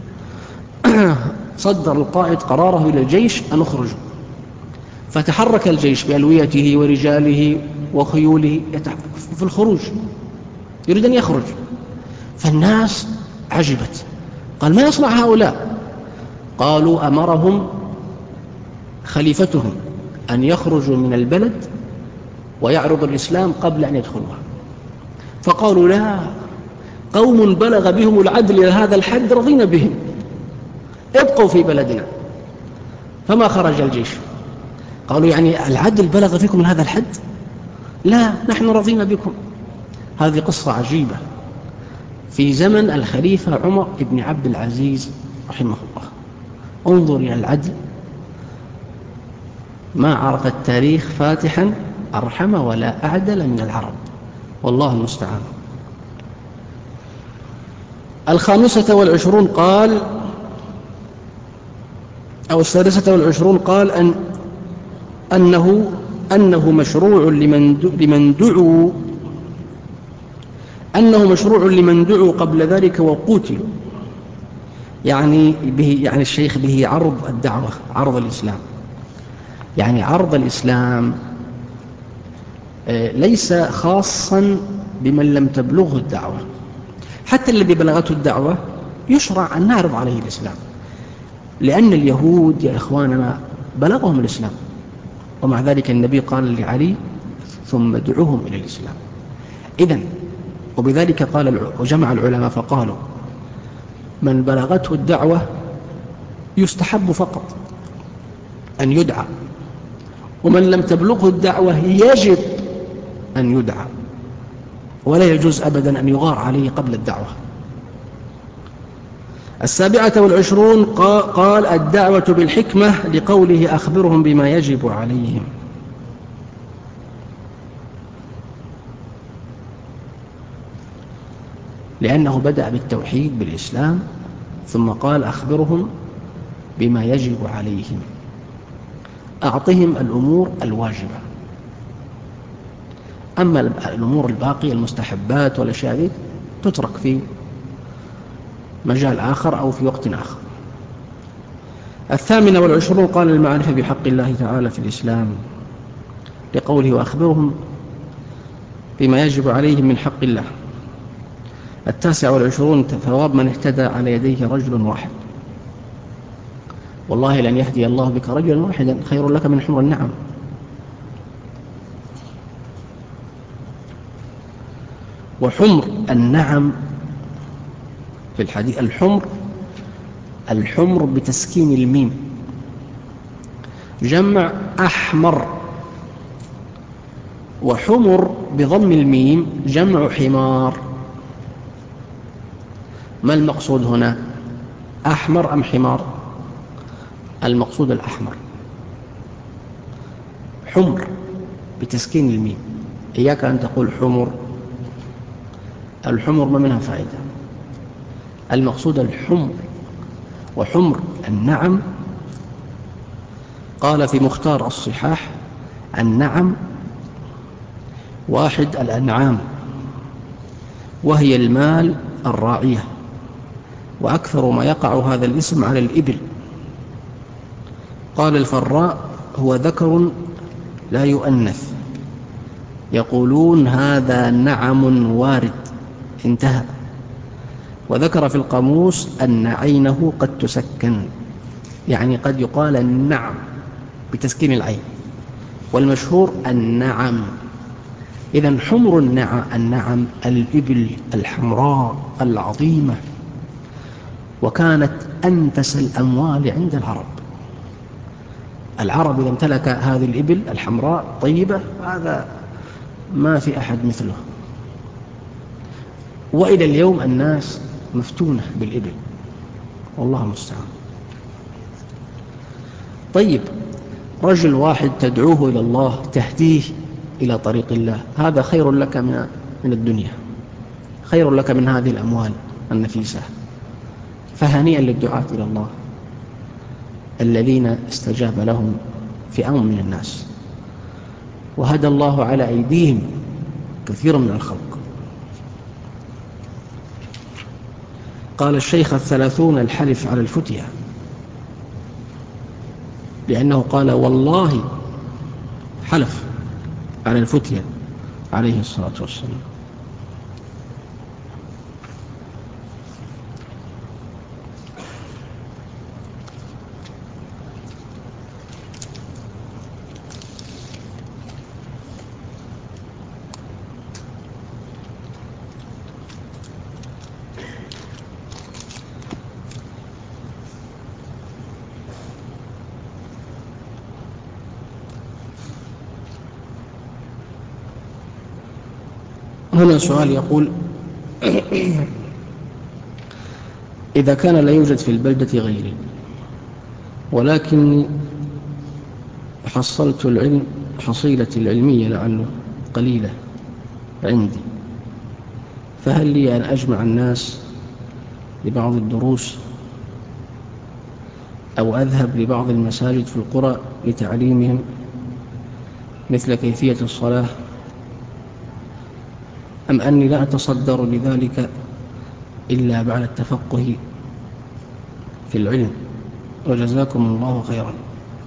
صدر القائد قراره إلى الجيش أن يخرجوا، فتحرك الجيش بألويته ورجاله وخيوله في الخروج، يريد أن يخرج. فالناس عجبت، قال ما يصنع هؤلاء؟ قالوا أمرهم خليفتهم أن يخرجوا من البلد ويعرض الإسلام قبل أن يدخلوها. فقالوا لا، قوم بلغ بهم العدل إلى هذا الحد رضينا بهم، ابقوا في بلدنا. فما خرج الجيش. قالوا يعني العدل بلغ فيكم من هذا الحد؟ لا، نحن رضينا بكم. هذه قصة عجيبة في زمن الخليفة عمر بن عبد العزيز رحمه الله. انظر إلى العدل، ما عرف التاريخ فاتحا أرحم ولا أعدل من العرب، والله المستعان. 25 قال أو 26 قال أنه مشروع لمن دعوا قبل ذلك وقتلوا، يعني الشيخ به عرض الدعوة، عرض الإسلام، يعني عرض الإسلام ليس خاصا بمن لم تبلغه الدعوة، حتى الذي بلغته الدعوة يشرع أن نعرض عليه الإسلام، لأن اليهود يا إخواننا بلغهم الإسلام، ومع ذلك النبي قال لعلي ثم ادعوهم إلى الإسلام. إذن وبذلك قال وجمع العلماء فقالوا من بلغته الدعوة يستحب فقط أن يدعى، ومن لم تبلغه الدعوة يجب أن يدعى، ولا يجوز أبدا أن يغار عليه قبل الدعوة. 27 قال الدعوة بالحكمة، لقوله أخبرهم بما يجب عليهم. لأنه بدأ بالتوحيد بالإسلام ثم قال أخبرهم بما يجب عليهم، أعطهم الأمور الواجبة. أما الأمور الباقية المستحبات والأشياء ذي تترك في مجال آخر أو في وقت آخر. 28 قال المعرفة بحق الله تعالى في الإسلام لقوله وأخبرهم بما يجب عليهم من حق الله. 29 ثواب من اهتدى على يديه رجل واحد، والله لن يهدي الله بك رجلا واحدا خير لك من حمر النعم. وحمر النعم في الحديث الحمر بتسكين الميم، جمع أحمر، وحمر بضم الميم جمع حمار. ما المقصود هنا، أحمر أم حمار؟ المقصود الأحمر. حمر بتسكين الميم، إياك أن تقول حمر، الحمر ما منها فائدة، المقصود الحمر. وحمر النعم قال في مختار الصحاح النعم واحد الأنعام، وهي المال الراعية، وأكثر ما يقع هذا الاسم على الإبل. قال الفراء هو ذكر لا يؤنث، يقولون هذا نعم وارد، انتهى. وذكر في القاموس أن عينه قد تسكن، يعني قد يقال النعم بتسكين العين، والمشهور النعم. إذن حمر النعم الإبل الحمراء العظيمة، وكانت أنفس الأموال عند العرب إذا امتلك هذه الإبل الحمراء طيبة هذا ما في أحد مثله. وإلى اليوم الناس مفتونة بالإبل، والله المستعان. طيب، رجل واحد تدعوه إلى الله، تهديه إلى طريق الله، هذا خير لك من الدنيا، خير لك من هذه الأموال النفيسة. فهنيئا للدعاة إلى الله الذين استجاب لهم فئام من الناس، وهدى الله على أيديهم كثير من الخلق. قال الشيخ 30 الحلف على الفتية، لأنه قال والله حلف على الفتية عليه الصلاة والسلام. هنا سؤال يقول إذا كان لا يوجد في البلدة غيري، ولكني حصلت العلم حصيلتي العلمية لعله قليلة عندي، فهل لي أن أجمع الناس لبعض الدروس أو أذهب لبعض المساجد في القرى لتعليمهم مثل كيفية الصلاة، أم أني لا أتصدر لذلك إلا بعد التفقه في العلم؟ وجزاكم الله خيرا.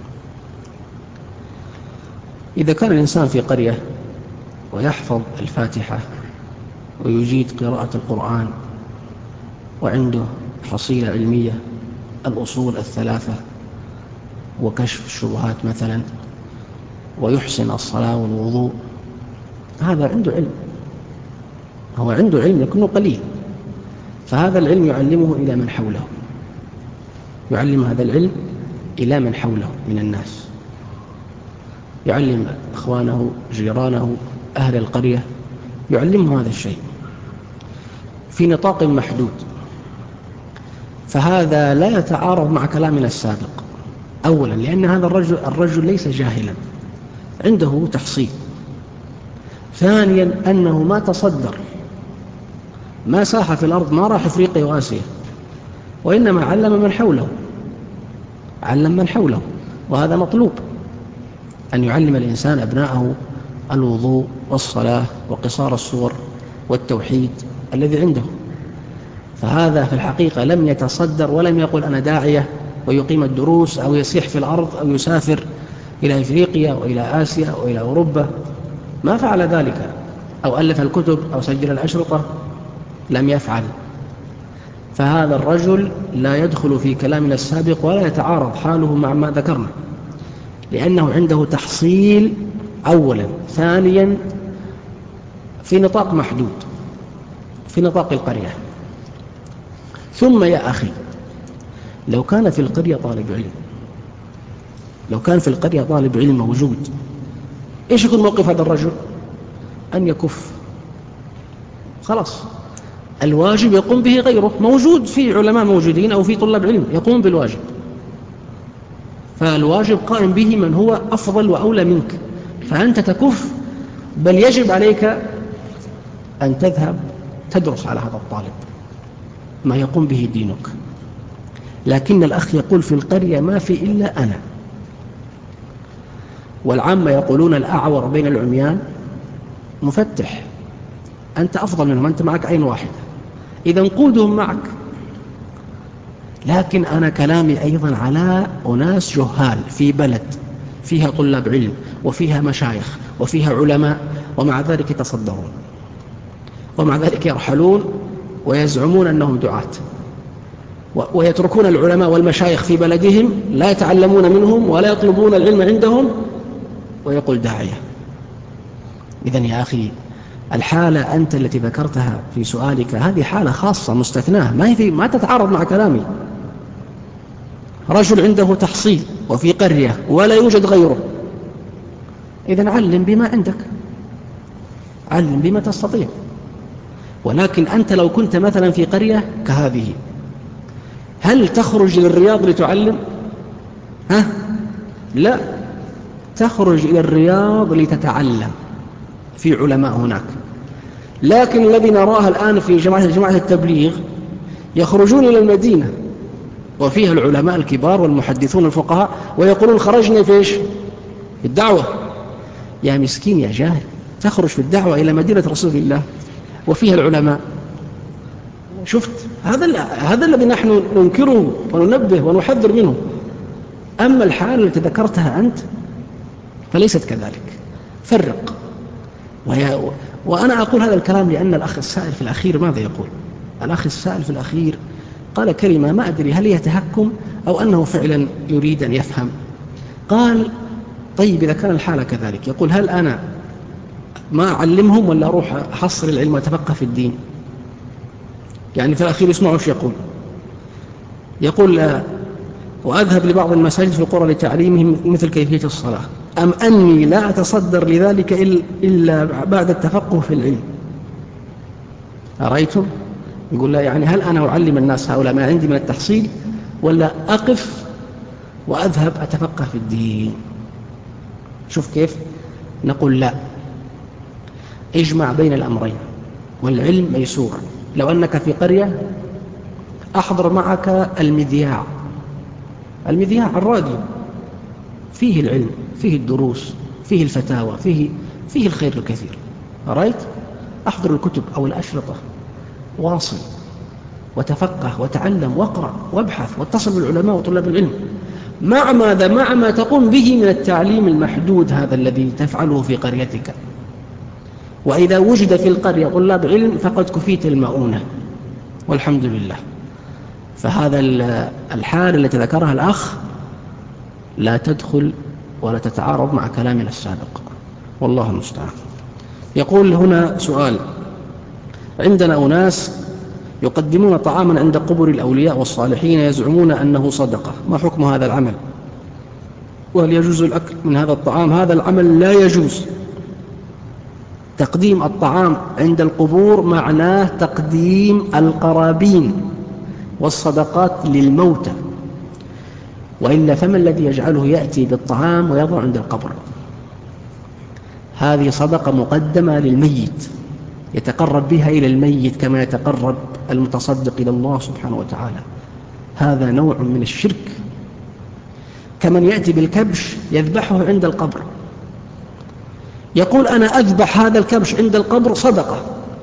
إذا كان الإنسان في قرية ويحفظ الفاتحة ويجيد قراءة القرآن وعنده حصيلة علمية الأصول الثلاثة وكشف الشبهات مثلا، ويحسن الصلاة والوضوء، هذا عنده علم، هو عنده علم لكنه قليل، فهذا العلم يعلمه إلى من حوله، يعلم هذا العلم إلى من حوله من الناس، يعلم إخوانه جيرانه أهل القرية، يعلمه هذا الشيء في نطاق محدود. فهذا لا يتعارض مع كلامنا السابق، أولا لأن هذا الرجل ليس جاهلا، عنده تحصيل. ثانيا أنه ما تصدر، ما ساح في الأرض، ما راح أفريقيا وآسيا، وإنما علم من حوله، علم من حوله، وهذا مطلوب، أن يعلم الإنسان أبناءه الوضوء والصلاة وقصار الصور والتوحيد الذي عنده. فهذا في الحقيقة لم يتصدر ولم يقل أنا داعية ويقيم الدروس أو يسيح في الأرض أو يسافر إلى إفريقيا وإلى آسيا وإلى أوروبا، ما فعل ذلك، أو ألف الكتب أو سجل الأشرطة، لم يفعل. فهذا الرجل لا يدخل في كلامنا السابق ولا يتعارض حاله مع ما ذكرنا، لأنه عنده تحصيل أولا، ثانيا في نطاق محدود، في نطاق القرية. ثم يا أخي، لو كان في القرية طالب علم، لو كان في القرية طالب علم موجود، إيش يكون موقف هذا الرجل؟ أن يكف، خلاص، الواجب يقوم به غيره، موجود في علماء موجودين أو في طلاب علم يقوم بالواجب، فالواجب قائم به من هو أفضل وأولى منك، فأنت تكف، بل يجب عليك أن تذهب تدرس على هذا الطالب ما يقوم به دينك. لكن الأخ يقول في القرية ما في إلا أنا، والعامة يقولون الأعور بين العميان مفتح، أنت أفضل منهم، أنت معك عين واحدة، إذا قودهم معك. لكن أنا كلامي أيضا على أناس جهال في بلد فيها طلاب علم وفيها مشايخ وفيها علماء، ومع ذلك يتصدرون، ومع ذلك يرحلون ويزعمون أنهم دعاة، ويتركون العلماء والمشايخ في بلدهم لا يتعلمون منهم ولا يطلبون العلم عندهم، ويقول داعية. إذن يا أخي، الحالة أنت التي ذكرتها في سؤالك هذه حالة خاصة مستثناة، ما تتعارض مع كلامي. رجل عنده تحصيل وفي قرية ولا يوجد غيره، إذن علم بما عندك، علم بما تستطيع. ولكن أنت لو كنت مثلا في قرية كهذه، هل تخرج إلى الرياض لتعلم؟ لا، تخرج إلى الرياض لتتعلم، في علماء هناك. لكن الذي نراه الآن في جماعة التبليغ يخرجون إلى المدينة وفيها العلماء الكبار والمحدثون الفقهاء، ويقولون خرجنا في إيش؟ في الدعوة. يا مسكين يا جاهل، تخرج في الدعوة إلى مدينة رسول الله وفيها العلماء. شفت؟ هذا الذي نحن ننكره وننبه ونحذر منه. أما الحال التي ذكرتها أنت فليست كذلك، فرق. وأنا أقول هذا الكلام لأن الأخ السائل في الأخير ماذا يقول؟ الأخ السائل في الأخير قال كلمة ما أدري هل هي تهكم أو أنه فعلا يريد أن يفهم. قال طيب إذا كان الحالة كذلك، يقول هل أنا ما أعلمهم ولا أروح أحصل العلم وأتفقه في الدين؟ يعني في الأخير اسمعوا ايش يقول وأذهب لبعض المساجد في القرى لتعليمهم مثل كيفية الصلاة، أم أني لا أتصدر لذلك إلا بعد التفقه في العلم؟ أرأيتم؟ يقول لا، يعني هل أنا أعلم الناس هؤلاء ما عندي من التحصيل، ولا أقف وأذهب أتفقه في الدين؟ شوف كيف نقول لا، اجمع بين الأمرين، والعلم ميسور. لو أنك في قرية أحضر معك المذياع الراديو، فيه العلم، فيه الدروس، فيه الفتاوى، فيه الخير الكثير، رأيت؟ أحضر الكتب أو الأشرطة، واصل وتفقه وتعلم واقرأ وابحث واتصل بالعلماء وطلاب العلم، مع ماذا؟ مع ما تقوم به من التعليم المحدود هذا الذي تفعله في قريتك. وإذا وجد في القرية طلاب علم فقد كفيت المؤونة والحمد لله. فهذا الحالة التي ذكرها الأخ لا تدخل ولا تتعارض مع كلامنا السابق، والله المستعان. يقول هنا سؤال: عندنا أناس يقدمون طعاما عند قبور الأولياء والصالحين يزعمون أنه صدقة، ما حكم هذا العمل؟ وهل يجوز الأكل من هذا الطعام؟ هذا العمل لا يجوز. تقديم الطعام عند القبور معناه تقديم القرابين والصدقات للموتى، وإلا فما الذي يجعله يأتي بالطعام ويضع عند القبر؟ هذه صدقة مقدمة للميت، يتقرب بها إلى الميت كما يتقرب المتصدق إلى الله سبحانه وتعالى. هذا نوع من الشرك، كمن يأتي بالكبش يذبحه عند القبر، يقول أنا أذبح هذا الكبش عند القبر صدقة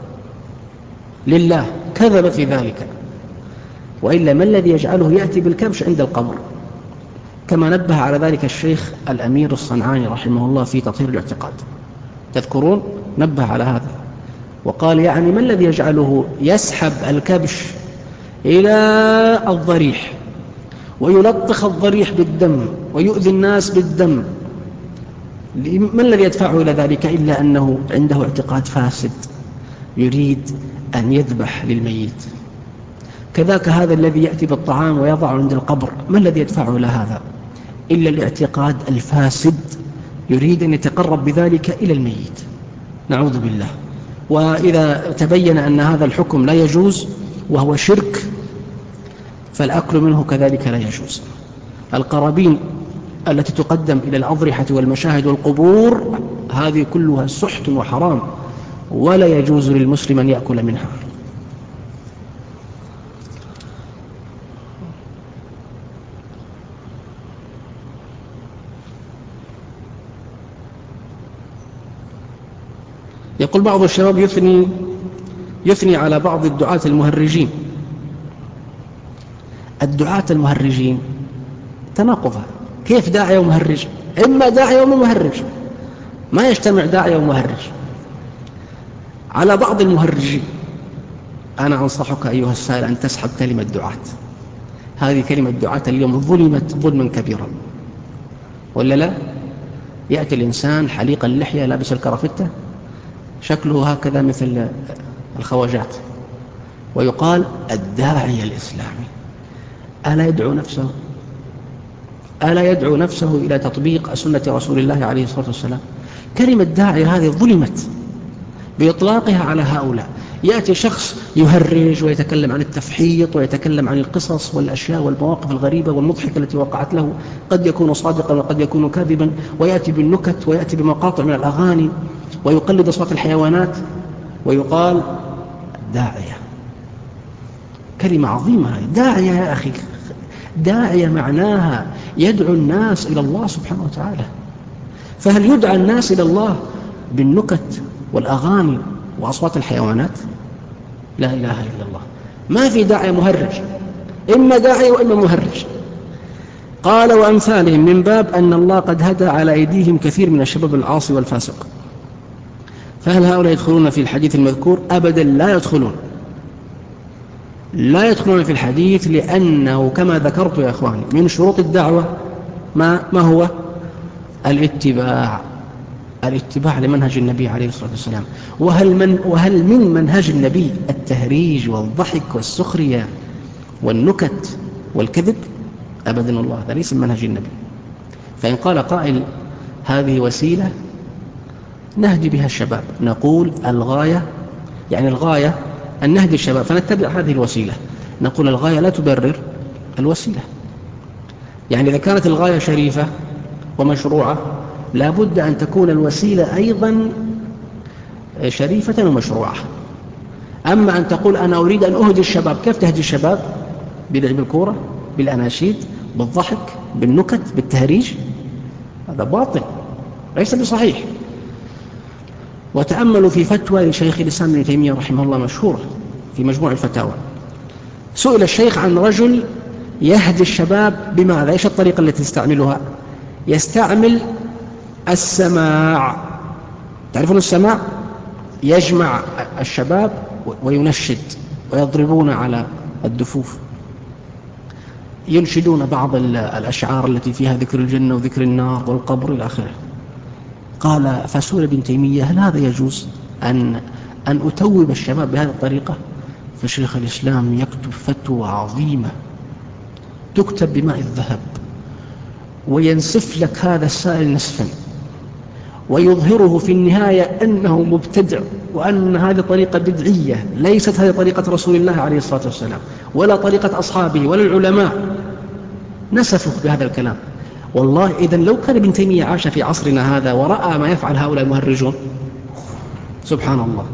لله، كذب في ذلك. وإلا ما الذي يجعله يأتي بالكبش عند القبر؟ كما نبه على ذلك الشيخ الأمير الصنعاني رحمه الله في تطهير الاعتقاد، تذكرون؟ نبه على هذا وقال يعني ما الذي يجعله يسحب الكبش إلى الضريح ويلطخ الضريح بالدم ويؤذي الناس بالدم؟ ما الذي يدفعه إلى ذلك إلا أنه عنده اعتقاد فاسد يريد أن يذبح للميت. كذاك هذا الذي يأتي بالطعام ويضع عند القبر، ما الذي يدفعه إلى هذا إلا الاعتقاد الفاسد، يريد أن يتقرب بذلك إلى الميت، نعوذ بالله. وإذا تبين أن هذا الحكم لا يجوز وهو شرك فالأكل منه كذلك لا يجوز. القرابين التي تقدم إلى الأضرحة والمشاهد والقبور هذه كلها سحت وحرام، ولا يجوز للمسلم أن يأكل منها. يقول بعض الشباب يثني على بعض الدعاة المهرجين. الدعاة المهرجين تناقض، كيف داعية ومهرج؟ إما داعية وما مهرج، ما يجتمع داعية ومهرج. على بعض المهرجين أنا أنصحك أيها السائل أن تسحب كلمة دعاة. هذه كلمة دعاة اليوم ظلمت ظلما كبيرا، ولا لا؟ يأتي الإنسان حليق اللحية لابس الكرافتة شكله هكذا مثل الخواجات ويقال الداعية الإسلامي. ألا يدعو نفسه إلى تطبيق سنة رسول الله عليه الصلاة والسلام؟ كلمة داعية هذه ظلمت بإطلاقها على هؤلاء. يأتي شخص يهرج ويتكلم عن التفحيط ويتكلم عن القصص والأشياء والمواقف الغريبة والمضحكة التي وقعت له، قد يكون صادقا وقد يكون كاذبا، ويأتي بالنكت ويأتي بمقاطع من الأغاني ويقلد أصوات الحيوانات ويقال داعية. كلمة عظيمة هذه، داعية يا أخي. داعية معناها يدعو الناس إلى الله سبحانه وتعالى. فهل يدعى الناس إلى الله بالنكت والأغاني وأصوات الحيوانات؟ لا إله إلا الله. ما في داعية مهرج، إما داعية وإما مهرج. قال وأمثالهم من باب أن الله قد هدى على أيديهم كثير من الشباب العاصي والفاسق. فهل هؤلاء يدخلون في الحديث المذكور؟ أبدا لا يدخلون في الحديث، لأنه كما ذكرت يا أخواني من شروط الدعوة ما هو؟ الاتباع لمنهج النبي عليه الصلاة والسلام. وهل من منهج النبي التهريج والضحك والسخرية والنكت والكذب؟ أبدا والله، هذا ليس من منهج النبي. فإن قال قائل هذه وسيلة نهدي بها الشباب، نقول الغاية أن نهدي الشباب فنتبع هذه الوسيلة. نقول الغاية لا تبرر الوسيلة. يعني إذا كانت الغاية شريفة ومشروعة لابد أن تكون الوسيلة أيضا شريفة ومشروعة. أما أن تقول أنا أريد أن أهدي الشباب، كيف تهدي الشباب؟ بلعب الكورة، بالأناشيد، بالضحك، بالنكت، بالتهريج؟ هذا باطل، ليس بصحيح. وتأملوا في فتوى لشيخ الإسلام ابن تيمية رحمه الله مشهورة في مجموع الفتاوى. سئل الشيخ عن رجل يهدي الشباب بماذا؟ إيش الطريقة التي يستعملها؟ يستعمل السماع. تعرفون السماع؟ يجمع الشباب وينشد ويضربون على الدفوف، ينشدون بعض الأشعار التي فيها ذكر الجنة وذكر النار والقبر إلى آخره. قال فسئل ابن تيمية هل هذا يجوز أن أتوب الشباب بهذه الطريقة؟ فشيخ الإسلام يكتب فتوى عظيمة تكتب بماء الذهب، وينسف لك هذا السائل نسفا، ويظهره في النهاية أنه مبتدع، وأن هذه طريقة بدعية، ليست هذه طريقة رسول الله عليه الصلاة والسلام ولا طريقة أصحابه ولا العلماء. نسفوا بهذا الكلام. والله إذن لو كان ابن تيمية عاش في عصرنا هذا ورأى ما يفعل هؤلاء المهرجون، سبحان الله.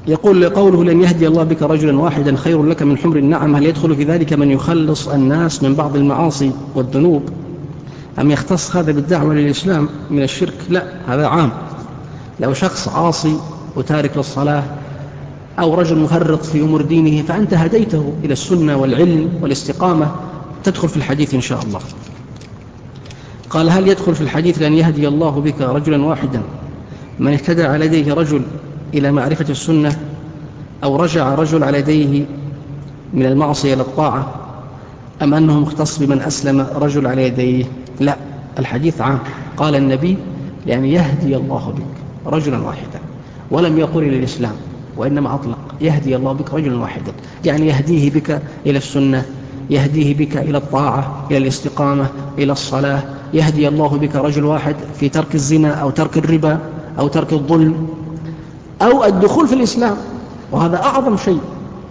يقول قوله لن يهدي الله بك رجلا واحدا خير لك من حمر النعم، هل يدخل في ذلك من يخلص الناس من بعض المعاصي والذنوب أم يختص هذا بالدعوة للإسلام من الشرك؟ لا، هذا عام. لو شخص عاصي وتارك للصلاة أو رجل مفرط في أمور دينه فأنت هديته إلى السنة والعلم والاستقامة، تدخل في الحديث إن شاء الله. قال هل يدخل في الحديث لأن يهدي الله بك رجلا واحدا من اهتدى على يديه رجل إلى معرفة السنة أو رجع رجل على يديه من المعصية إلى الطاعة، أم أنه مختص بمن أسلم رجل على يديه؟ لا، الحديث عام. قال النبي لأن يهدي الله بك رجلا واحدا، ولم يقل إلى الإسلام، وإنما أطلق يهدي الله بك رجلا واحدا، يعني يهديه بك إلى السنة، يهديه بك إلى الطاعة، إلى الاستقامة، إلى الصلاة. يهدي الله بك رجل واحد في ترك الزنا أو ترك الربا أو ترك الظلم أو الدخول في الإسلام، وهذا أعظم شيء.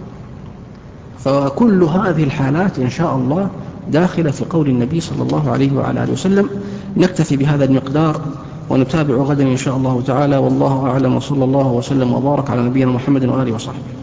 فكل هذه الحالات إن شاء الله داخلة في قول النبي صلى الله عليه وعلى آله وسلم. نكتفي بهذا المقدار ونتابع غدا إن شاء الله تعالى، والله أعلم، وصلى الله وسلم وبارك على نبينا محمد وآله وصحبه.